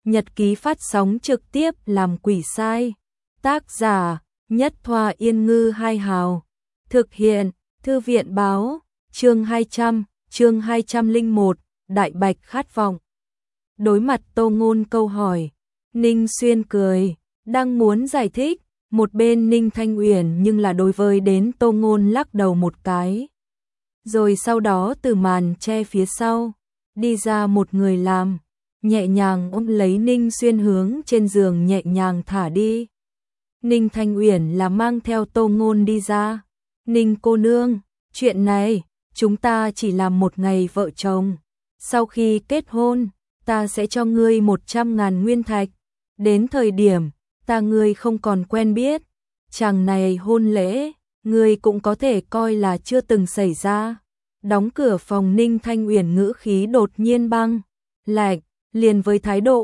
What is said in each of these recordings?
nhật ký phát sóng trực tiếp làm quỷ sai. Tác giả Nhất Thoa Yên Ngư Hai Hào. Thực hiện Thư viện Báo. Chương 200, chương 201, Đại Bạch khát vọng. Đối mặt Tô Ngôn câu hỏi, Ninh Xuyên cười, đang muốn giải thích, một bên Ninh Thanh Uyển nhưng là đối với đến Tô Ngôn lắc đầu một cái. Rồi sau đó từ màn che phía sau, đi ra một người làm, nhẹ nhàng ôm lấy Ninh Xuyên hướng trên giường nhẹ nhàng thả đi. Ninh Thanh Uyển là mang theo Tô Ngôn đi ra. Ninh cô nương, chuyện này, chúng ta chỉ làm một ngày vợ chồng. Sau khi kết hôn, ta sẽ cho ngươi 100.000 nguyên thạch. Đến thời điểm, ta ngươi không còn quen biết. Chàng này hôn lễ, ngươi cũng có thể coi là chưa từng xảy ra. Đóng cửa phòng, Ninh Thanh Uyển ngữ khí đột nhiên băng lạnh, liền với thái độ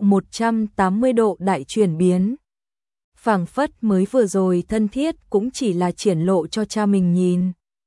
180 độ đại chuyển biến. Phảng phất mới vừa rồi thân thiết cũng chỉ là triển lộ cho cha mình nhìn.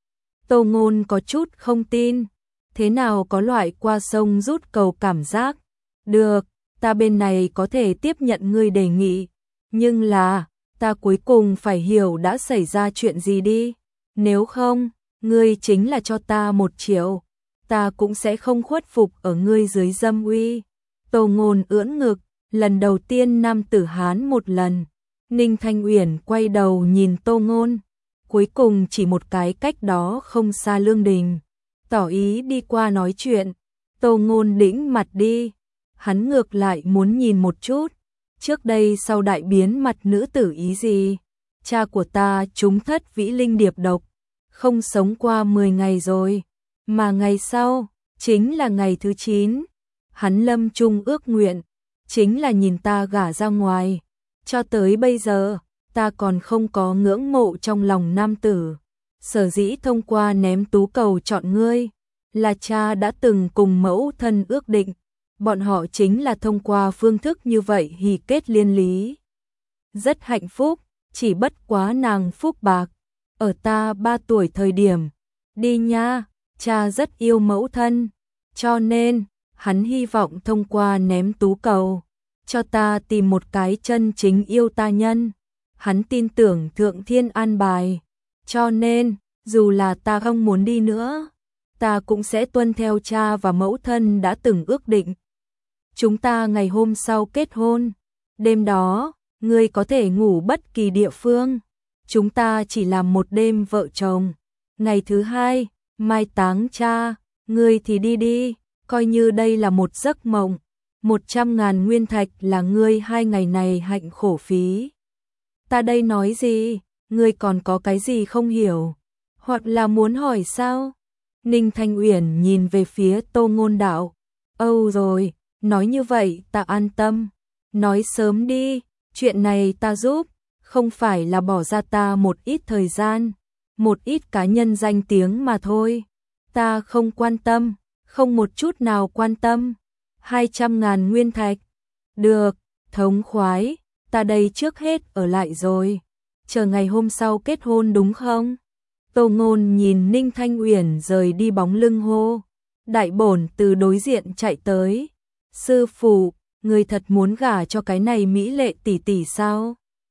Tô Ngôn có chút không tin, thế nào có loại qua sông rút cầu cảm giác. Được, ta bên này có thể tiếp nhận ngươi đề nghị, nhưng là, ta cuối cùng phải hiểu đã xảy ra chuyện gì đi. Nếu không, ngươi chính là cho ta 1 triệu, ta cũng sẽ không khuất phục ở ngươi dưới dâm uy. Tô Ngôn ưỡn ngực, lần đầu tiên nam tử Hán một lần. Ninh Thanh Uyển quay đầu nhìn Tô Ngôn, cuối cùng chỉ một cái cách đó không xa Lương Đình, tỏ ý đi qua nói chuyện. Tô Ngôn đĩnh mặt đi, hắn ngược lại muốn nhìn một chút, trước đây sau đại biến mặt nữ tử ý gì. Cha của ta trúng thất vĩ linh điệp độc, không sống qua 10 ngày rồi, mà ngày sau, chính là ngày thứ 9, hắn lâm chung ước nguyện, chính là nhìn ta gả ra ngoài. Cho tới bây giờ, ta còn không có ngưỡng mộ trong lòng nam tử. Sở dĩ thông qua ném tú cầu chọn ngươi, là cha đã từng cùng mẫu thân ước định, bọn họ chính là thông qua phương thức như vậy hỉ kết liên lý. Rất hạnh phúc, chỉ bất quá nàng phúc bạc, ở ta 3 tuổi thời điểm. Đi nha, cha rất yêu mẫu thân, cho nên, hắn hy vọng thông qua ném tú cầu, cho ta tìm một cái chân chính yêu ta nhân. Hắn tin tưởng thượng thiên an bài, cho nên, dù là ta không muốn đi nữa, ta cũng sẽ tuân theo cha và mẫu thân đã từng ước định. Chúng ta ngày hôm sau kết hôn, đêm đó, ngươi có thể ngủ bất kỳ địa phương, chúng ta chỉ làm một đêm vợ chồng. Ngày thứ 2, mai táng cha, ngươi thì đi đi, coi như đây là một giấc mộng. 100.000 nguyên thạch là ngươi 2 ngày này hạnh khổ phí. Ta đây nói gì, ngươi còn có cái gì không hiểu, hoặc là muốn hỏi sao? Ninh Thanh Uyển nhìn về phía Tô Ngôn đạo, âu rồi, nói như vậy ta an tâm, nói sớm đi, chuyện này ta giúp, không phải là bỏ ra ta một ít thời gian, một ít cá nhân danh tiếng mà thôi, ta không quan tâm, không một chút nào quan tâm. 200.000 nguyên thạch, được, thống khoái, ta đây trước hết ở lại rồi, chờ ngày hôm sau kết hôn đúng không? Tô Ngôn nhìn Ninh Thanh Uyển rời đi bóng lưng hô. Đại bổn từ đối diện chạy tới, sư phụ, người thật muốn gả cho cái này mỹ lệ tỷ tỷ sao?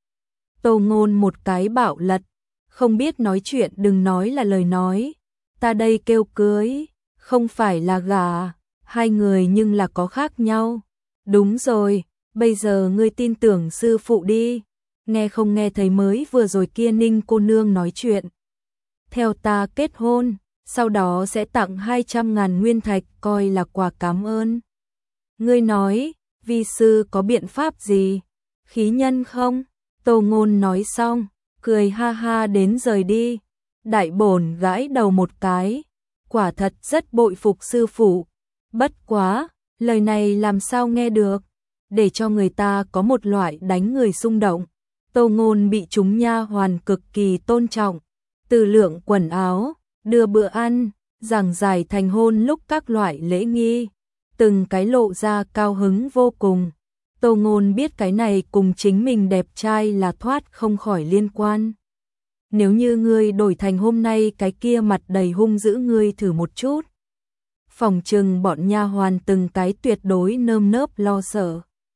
Tô Ngôn một cái bạo lật, không biết nói chuyện đừng nói là lời nói, ta đây kêu cưới, không phải là gả. Hai người nhưng là có khác nhau. Đúng rồi, bây giờ ngươi tin tưởng sư phụ đi. Nghe không nghe thấy mới vừa rồi kia Ninh cô nương nói chuyện. Theo ta kết hôn, sau đó sẽ tặng 200.000 nguyên thạch coi là quà cảm ơn. Ngươi nói, vi sư có biện pháp gì? Khí nhân không? Tô Ngôn nói xong, cười ha ha đến rời đi. Đại bổn gãi đầu một cái, quả thật rất bội phục sư phụ. Bất quá, lời này làm sao nghe được, để cho người ta có một loại đánh người xung động. Tô Ngôn bị chúng nha hoàn cực kỳ tôn trọng, từ lượng quần áo, đưa bữa ăn, giảng giải thành hôn lúc các loại lễ nghi, từng cái lộ ra cao hứng vô cùng. Tô Ngôn biết cái này cùng chính mình đẹp trai là thoát không khỏi liên quan. Nếu như ngươi đổi thành hôm nay cái kia mặt đầy hung dữ ngươi thử một chút. Phòng trừng bọn nha hoàn từng cái tuyệt đối nơm nớp lo sợ.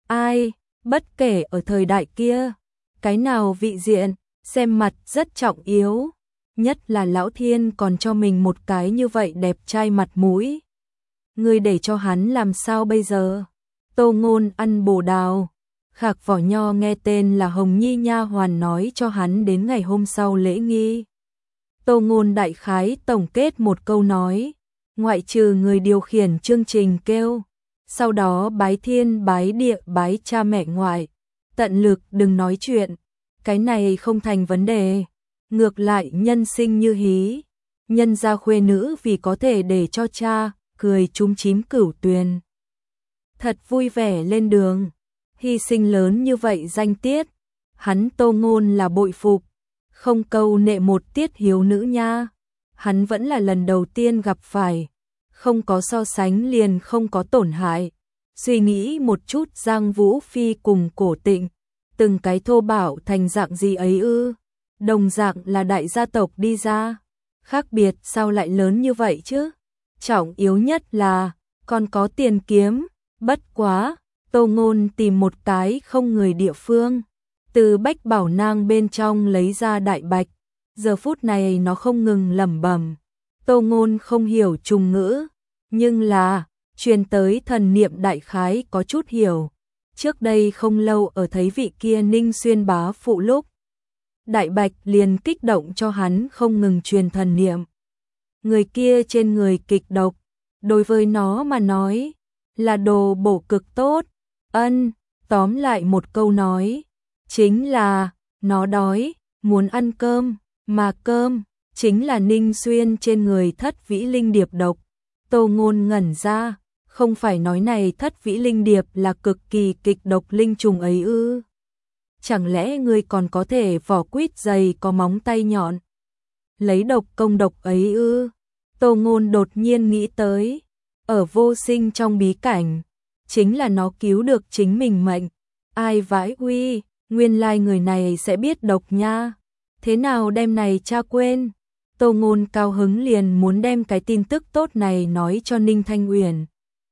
Ai, bất kể ở thời đại kia, cái nào vị diện, xem mặt rất trọng yếu, nhất là Lão Thiên còn cho mình một cái như vậy đẹp trai mặt mũi. Ngươi để cho hắn làm sao bây giờ? Tô Ngôn ăn bồ đào. Khạc Vỏ Nho nghe tên là Hồng Nhi nha hoàn nói cho hắn đến ngày hôm sau lễ nghi. Tô Ngôn đại khái tổng kết một câu nói, ngoại trừ người điều khiển chương trình kêu, sau đó bái thiên bái địa bái cha mẹ ngoại, tận lực đừng nói chuyện, cái này không thành vấn đề. Ngược lại nhân sinh như hí, nhân gia khuê nữ vì có thể để cho cha cười chúm chím cửu tuyền. Thật vui vẻ lên đường, hy sinh lớn như vậy danh tiết, hắn Tô Ngôn là bội phục, không câu nệ một tiết hiếu nữ nha, hắn vẫn là lần đầu tiên gặp phải, không có so sánh liền không có tổn hại. Suy nghĩ một chút Giang Vũ Phi cùng Cổ Tịnh, từng cái thô bạo thành dạng gì ấy ư? Đồng dạng là đại gia tộc đi ra, khác biệt sao lại lớn như vậy chứ? Trọng yếu nhất là còn có tiền kiếm, bất quá, Tô Ngôn tìm một cái không người địa phương, từ Bách Bảo Nang bên trong lấy ra đại bạch, giờ phút này nó không ngừng lẩm bẩm. Tô Ngôn không hiểu trùng ngữ, nhưng là truyền tới thần niệm đại khái có chút hiểu. Trước đây không lâu ở thấy vị kia Ninh Xuyên bá phụ lúc, đại bạch liền kích động cho hắn không ngừng truyền thần niệm. Người kia trên người kịch độc, đối với nó mà nói là đồ bổ cực tốt. Tóm lại một câu nói, chính là nó đói, muốn ăn cơm, mà cơm chính là Ninh Xuyên trên người Thất Vĩ Linh Điệp độc. Tô Ngôn ngẩn ra, không phải nói này Thất Vĩ Linh Điệp là cực kỳ kịch độc linh trùng ấy ư? Chẳng lẽ ngươi còn có thể vỏ quýt dày có móng tay nhọn, lấy độc công độc ấy ư? Tô Ngôn đột nhiên nghĩ tới, ở vô sinh trong bí cảnh, chính là nó cứu được chính mình mệnh. Ai vãi uy, nguyên lai người này sẽ biết độc nha. Thế nào đem này cha quên? Tô Ngôn cao hứng liền muốn đem cái tin tức tốt này nói cho Ninh Thanh Uyển.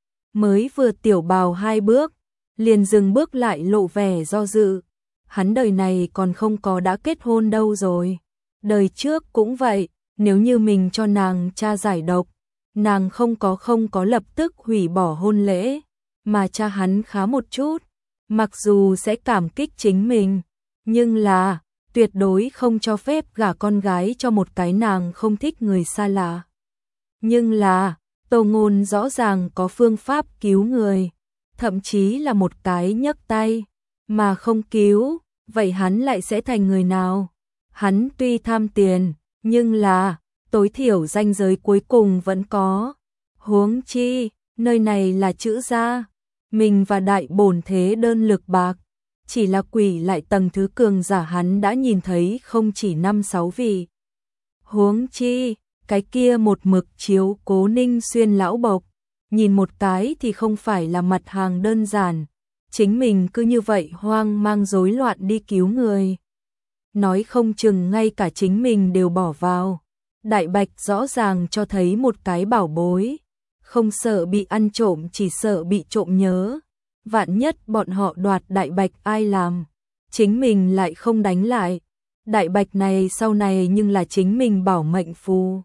Mới vừa tiểu bào 2 bước, liền dừng bước lại lộ vẻ do dự. Hắn đời này còn không có đã kết hôn đâu rồi. Đời trước cũng vậy, nếu như mình cho nàng cha giải độc, nàng không có lập tức hủy bỏ hôn lễ, mà cha hắn khá một chút, mặc dù sẽ cảm kích chính mình, nhưng là tuyệt đối không cho phép gả con gái cho một cái nàng không thích người xa lạ. Nhưng là Tô Ngôn rõ ràng có phương pháp cứu người, thậm chí là một cái nhấc tay, mà không cứu, vậy hắn lại sẽ thành người nào? Hắn tuy tham tiền, nhưng là tối thiểu ranh giới cuối cùng vẫn có. Huống chi, nơi này là chữ gia, mình và đại bổn thế đơn lực bạc, chỉ là quỷ lại tầng thứ cường giả hắn đã nhìn thấy không chỉ 5-6 vị. Huống chi, cái kia một mực chiếu cố Ninh Xuyên lão bộc, nhìn một cái thì không phải là mặt hàng đơn giản, chính mình cứ như vậy hoang mang rối loạn đi cứu người. Nói không chừng ngay cả chính mình đều bỏ vào. Đại bạch rõ ràng cho thấy một cái bảo bối, không sợ bị ăn trộm chỉ sợ bị trộm nhớ. Vạn nhất bọn họ đoạt đại bạch ai làm, chính mình lại không đánh lại. Đại bạch này sau này nhưng là chính mình bảo mệnh phù.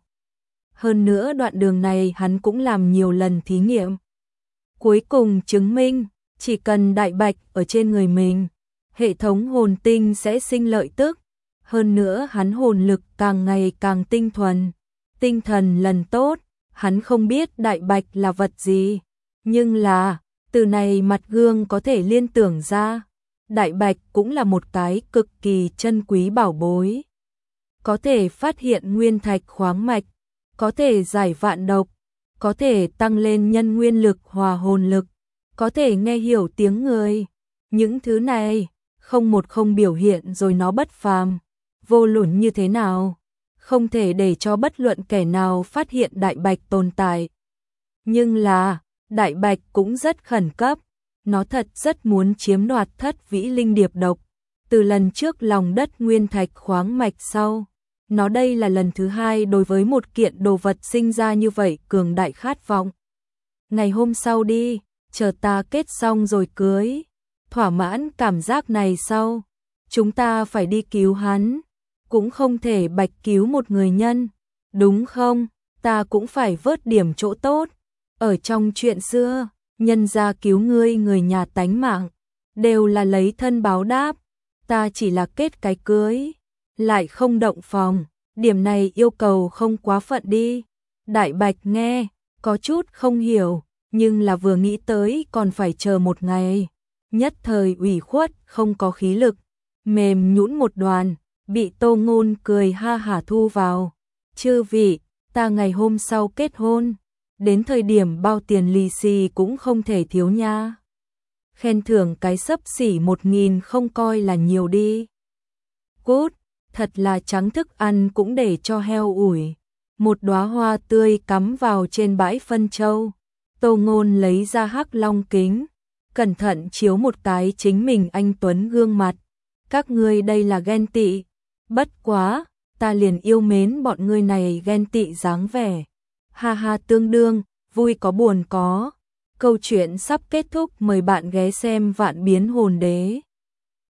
Hơn nữa đoạn đường này hắn cũng làm nhiều lần thí nghiệm. Cuối cùng chứng minh, chỉ cần đại bạch ở trên người mình, hệ thống hồn tinh sẽ sinh lợi tức. Hơn nữa hắn hồn lực càng ngày càng tinh thuần, tinh thần lần tốt, hắn không biết đại bạch là vật gì, nhưng là từ này mặt gương có thể liên tưởng ra, đại bạch cũng là một cái cực kỳ chân quý bảo bối. Có thể phát hiện nguyên thạch khoáng mạch, có thể giải vạn độc, có thể tăng lên nhân nguyên lực hòa hồn lực, có thể nghe hiểu tiếng người. Những thứ này, không một không biểu hiện rồi nó bất phàm, vô luận như thế nào, không thể để cho bất luận kẻ nào phát hiện đại bạch tồn tại. Nhưng là, đại bạch cũng rất khẩn cấp, nó thật rất muốn chiếm đoạt Thất Vĩ Linh Điệp độc. Từ lần trước lòng đất nguyên thạch khoáng mạch sau, nó đây là lần thứ 2 đối với một kiện đồ vật sinh ra như vậy cường đại khát vọng. Ngày hôm sau đi, chờ ta kết xong rồi cưới. thỏa mãn cảm giác này sau, chúng ta phải đi cứu hắn, cũng không thể bạch cứu một người nhân, đúng không? Ta cũng phải vớt điểm chỗ tốt. Ở trong chuyện xưa, nhân gia cứu ngươi người nhà tánh mạng, đều là lấy thân báo đáp, ta chỉ là kết cái cưới, lại không động phòng, điểm này yêu cầu không quá phận đi. Đại Bạch nghe, có chút không hiểu, nhưng là vừa nghĩ tới còn phải chờ một ngày, nhất thời ủy khuất, không có khí lực, mềm nhũn một đoàn, bị Tô Ngôn cười ha hả thu vào. Chư vị, ta ngày hôm sau kết hôn, đến thời điểm bao tiền lì xì cũng không thể thiếu nha. Khen thưởng cái xấp xỉ 1.000 không coi là nhiều đi. Cút, thật là trắng thức ăn cũng để cho heo ủi. Một đóa hoa tươi cắm vào trên bãi phân châu. Tô Ngôn lấy ra hắc long kính, cẩn thận chiếu một cái chính mình anh tuấn gương mặt. Các ngươi đây là ghen tị. Bất quá, ta liền yêu mến bọn ngươi này ghen tị dáng vẻ. Ha ha, tương đương, vui có buồn có. Câu chuyện sắp kết thúc, mời bạn ghé xem Vạn Biến Hồn Đế.